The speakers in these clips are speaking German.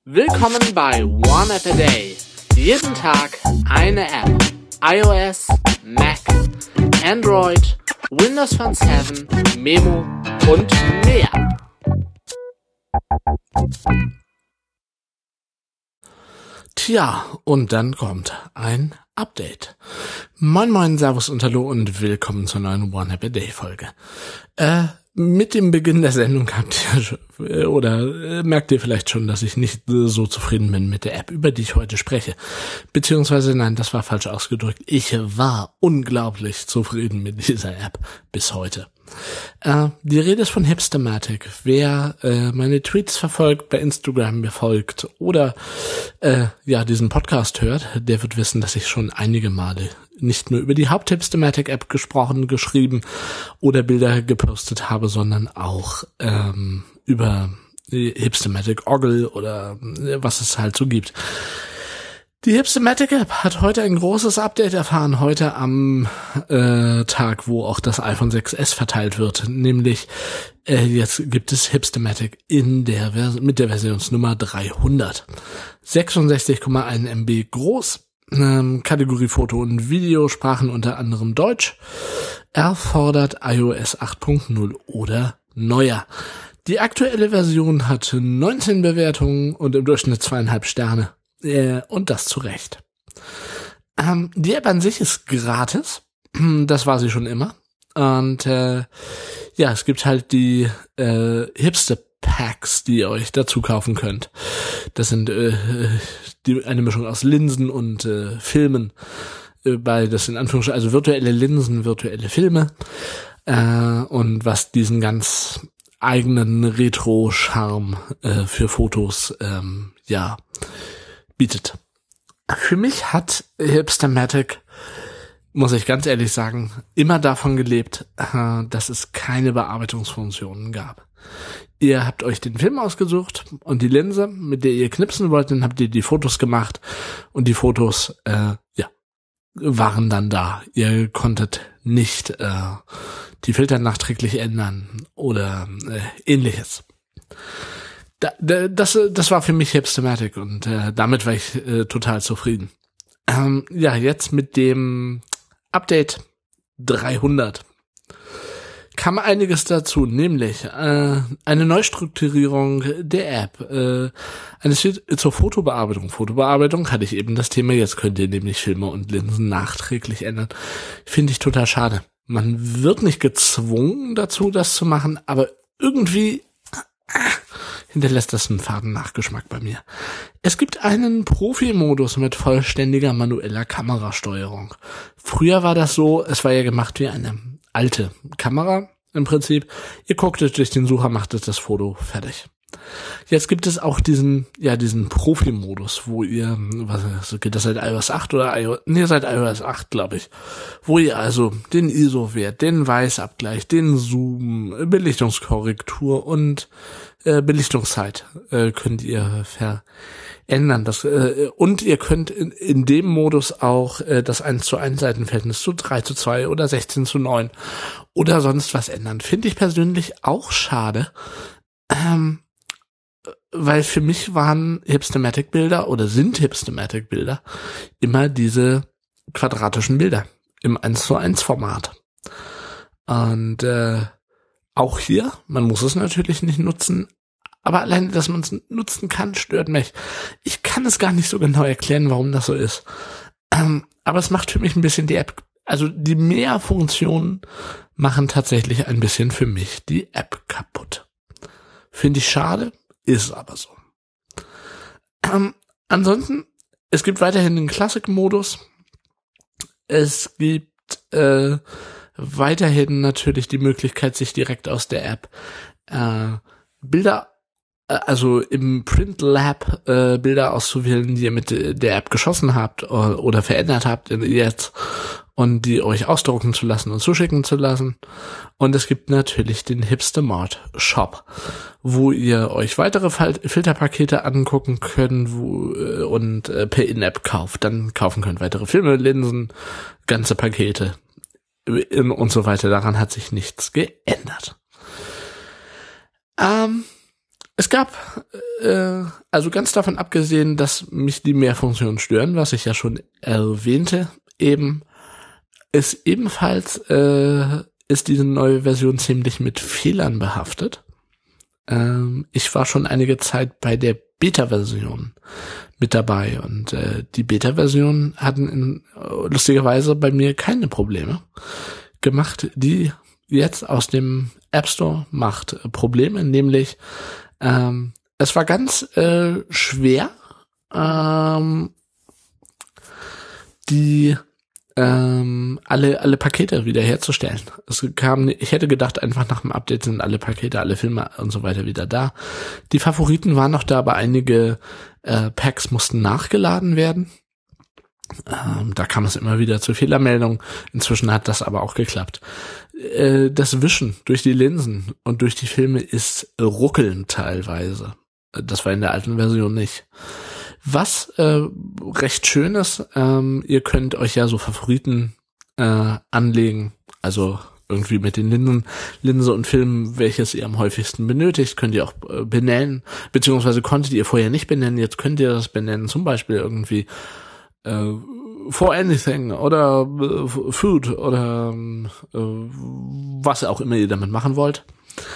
Willkommen bei One App a Day. Jeden Tag eine App. iOS, Mac, Android, Windows Phone 7, Memo und mehr. Tja, und dann kommt ein Update. Moin, Servus und Hallo und willkommen zur neuen One App a Day Folge. Mit dem Beginn der Sendung merkt ihr vielleicht schon, dass ich nicht so zufrieden bin mit der App, über die ich heute spreche. Beziehungsweise, nein, das war falsch ausgedrückt. Ich war unglaublich zufrieden mit dieser App bis heute. Die Rede ist von Hipstamatic. Wer meine Tweets verfolgt, bei Instagram mir folgt oder diesen Podcast hört, der wird wissen, dass ich schon einige Male nicht nur über die Haupt-Hipstamatic-App gesprochen, geschrieben oder Bilder gepostet habe, sondern auch über die Hipstamatic Oggle oder was es halt so gibt. Die Hipstamatic App hat heute ein großes Update erfahren, heute am Tag, wo auch das iPhone 6s verteilt wird, nämlich jetzt gibt es Hipstamatic mit der Versionsnummer 300. 66,1 MB groß, Kategorie Foto und Video, Sprachen unter anderem Deutsch, erfordert iOS 8.0 oder neuer. Die aktuelle Version hat 19 Bewertungen und im Durchschnitt 2,5 Sterne. Und das zu Recht. Die App an sich ist gratis. Das war sie schon immer. Und es gibt halt die Hipster-Packs, die ihr euch dazu kaufen könnt. Das sind eine Mischung aus Linsen und Filmen. Das in Anführungsstrichen, also virtuelle Linsen, virtuelle Filme. Und was diesen ganz eigenen Retro-Charme für Fotos bietet. Für mich hat Hipstamatic, muss ich ganz ehrlich sagen, immer davon gelebt, dass es keine Bearbeitungsfunktionen gab. Ihr habt euch den Film ausgesucht und die Linse, mit der ihr knipsen wollt, dann habt ihr die Fotos gemacht und die Fotos, waren dann da. Ihr konntet nicht die Filter nachträglich ändern oder ähnliches. Das war für mich Hipstamatic und damit war ich total zufrieden. Jetzt mit dem Update 300 kam einiges dazu, nämlich eine Neustrukturierung der App, zur Fotobearbeitung. Fotobearbeitung hatte ich eben das Thema, jetzt könnt ihr nämlich Filme und Linsen nachträglich ändern. Finde ich total schade. Man wird nicht gezwungen dazu, das zu machen, aber irgendwie hinterlässt das einen faden Nachgeschmack bei mir. Es gibt einen Profi-Modus mit vollständiger manueller Kamerasteuerung. Früher war das so, es war ja gemacht wie eine alte Kamera im Prinzip. Ihr gucktet durch den Sucher, machtet das Foto fertig. Jetzt gibt es auch diesen Profi-Modus, wo ihr, geht das seit iOS 8 oder seit iOS 8, glaube ich, wo ihr also den ISO-Wert, den Weißabgleich, den Zoom, Belichtungskorrektur und Belichtungszeit könnt ihr verändern. Und ihr könnt in dem Modus auch das 1:1 Seitenverhältnis zu 3:2 oder 16:9 oder sonst was ändern. Finde ich persönlich auch schade, weil für mich waren Hipstamatic-Bilder oder sind Hipstamatic-Bilder immer diese quadratischen Bilder im 1:1 Format. Und auch hier, man muss es natürlich nicht nutzen, aber alleine, dass man es nutzen kann, stört mich. Ich kann es gar nicht so genau erklären, warum das so ist. Aber es macht für mich ein bisschen die App, also die mehr Funktionen machen tatsächlich ein bisschen für mich die App kaputt. Finde ich schade, ist aber so. Ansonsten, es gibt weiterhin den Classic-Modus. Es gibt weiterhin natürlich die Möglichkeit, sich direkt aus der App Bilder, also im Print Lab Bilder auszuwählen, die ihr mit der App geschossen habt oder verändert habt jetzt und die euch ausdrucken zu lassen und zuschicken zu lassen. Und es gibt natürlich den Hipstamatic Shop, wo ihr euch weitere Filterpakete angucken könnt und per In-App dann kaufen könnt. Weitere Filme, Linsen, ganze Pakete und so weiter. Daran hat sich nichts geändert. Es gab, also ganz davon abgesehen, dass mich die Mehrfunktionen stören, was ich ja schon erwähnte, eben, ist ebenfalls, ist diese neue Version ziemlich mit Fehlern behaftet. Ich war schon einige Zeit bei der Beta-Version mit dabei und die Beta-Version hatten lustigerweise bei mir keine Probleme gemacht, die jetzt aus dem App Store macht Probleme, nämlich es war ganz schwer, die alle Pakete wiederherzustellen. Ich hätte gedacht, einfach nach dem Update sind alle Pakete, alle Filme und so weiter wieder da. Die Favoriten waren noch da, aber einige Packs mussten nachgeladen werden. Da kam es immer wieder zu Fehlermeldungen. Inzwischen hat das aber auch geklappt. Das Wischen durch die Linsen und durch die Filme ist ruckelnd teilweise. Das war in der alten Version nicht. Was recht schön ist, ihr könnt euch ja so Favoriten anlegen, also irgendwie mit den Linse und Filmen, welches ihr am häufigsten benötigt, könnt ihr auch benennen, beziehungsweise konntet ihr vorher nicht benennen, jetzt könnt ihr das benennen, zum Beispiel irgendwie for anything oder food oder was auch immer ihr damit machen wollt.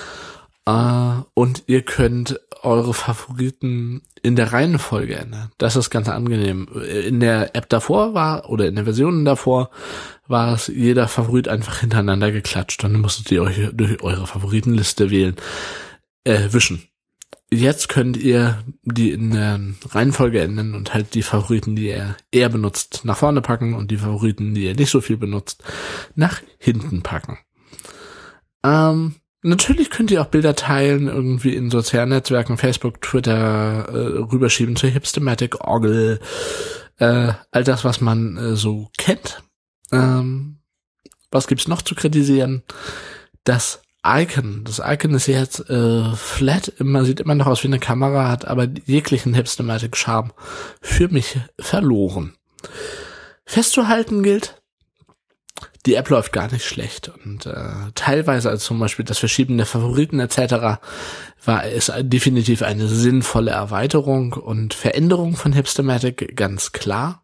Und ihr könnt eure Favoriten in der Reihenfolge ändern. Das ist ganz angenehm. In der App davor oder in der Version davor war es jeder Favorit einfach hintereinander geklatscht und dann musstet ihr euch durch eure Favoritenliste wischen. Jetzt könnt ihr die in der Reihenfolge ändern und halt die Favoriten, die ihr eher benutzt, nach vorne packen und die Favoriten, die ihr nicht so viel benutzt, nach hinten packen. Natürlich könnt ihr auch Bilder teilen, irgendwie in sozialen Netzwerken, Facebook, Twitter, rüberschieben zu Hipstamatic, Orgel, all das, was man so kennt. Was gibt's noch zu kritisieren? Das Icon ist jetzt flat, sieht immer noch aus wie eine Kamera, hat aber jeglichen Hipstamatic-Charme für mich verloren. Festzuhalten gilt, die App läuft gar nicht schlecht und teilweise, als zum Beispiel das Verschieben der Favoriten etc., war es definitiv eine sinnvolle Erweiterung und Veränderung von Hipstamatic, ganz klar.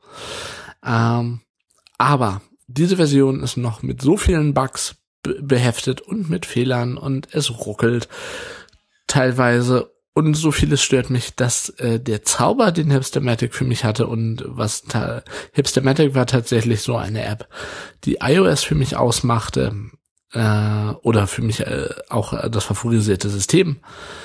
Aber diese Version ist noch mit so vielen Bugs beheftet und mit Fehlern und es ruckelt teilweise und so vieles stört mich, dass der Zauber, den Hipstamatic für mich hatte und Hipstamatic war tatsächlich so eine App, die iOS für mich ausmachte oder für mich auch das favorisierte System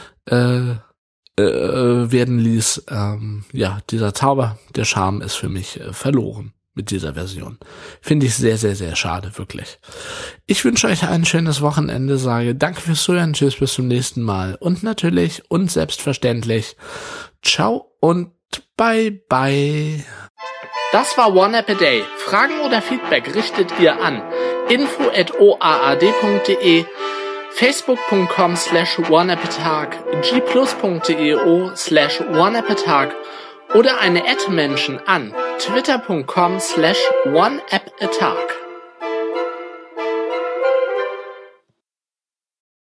werden ließ. Dieser Zauber, der Charme ist für mich verloren mit dieser Version. Finde ich sehr, sehr, sehr schade, wirklich. Ich wünsche euch ein schönes Wochenende, sage danke fürs Zuhören, tschüss, bis zum nächsten Mal. Und natürlich und selbstverständlich, ciao und bye bye. Das war One App a Day. Fragen oder Feedback richtet ihr an info@oaad.de, facebook.com/oneappatag, gplus.io/oneappatag oder eine @Menschen an twitter.com/oneappatag.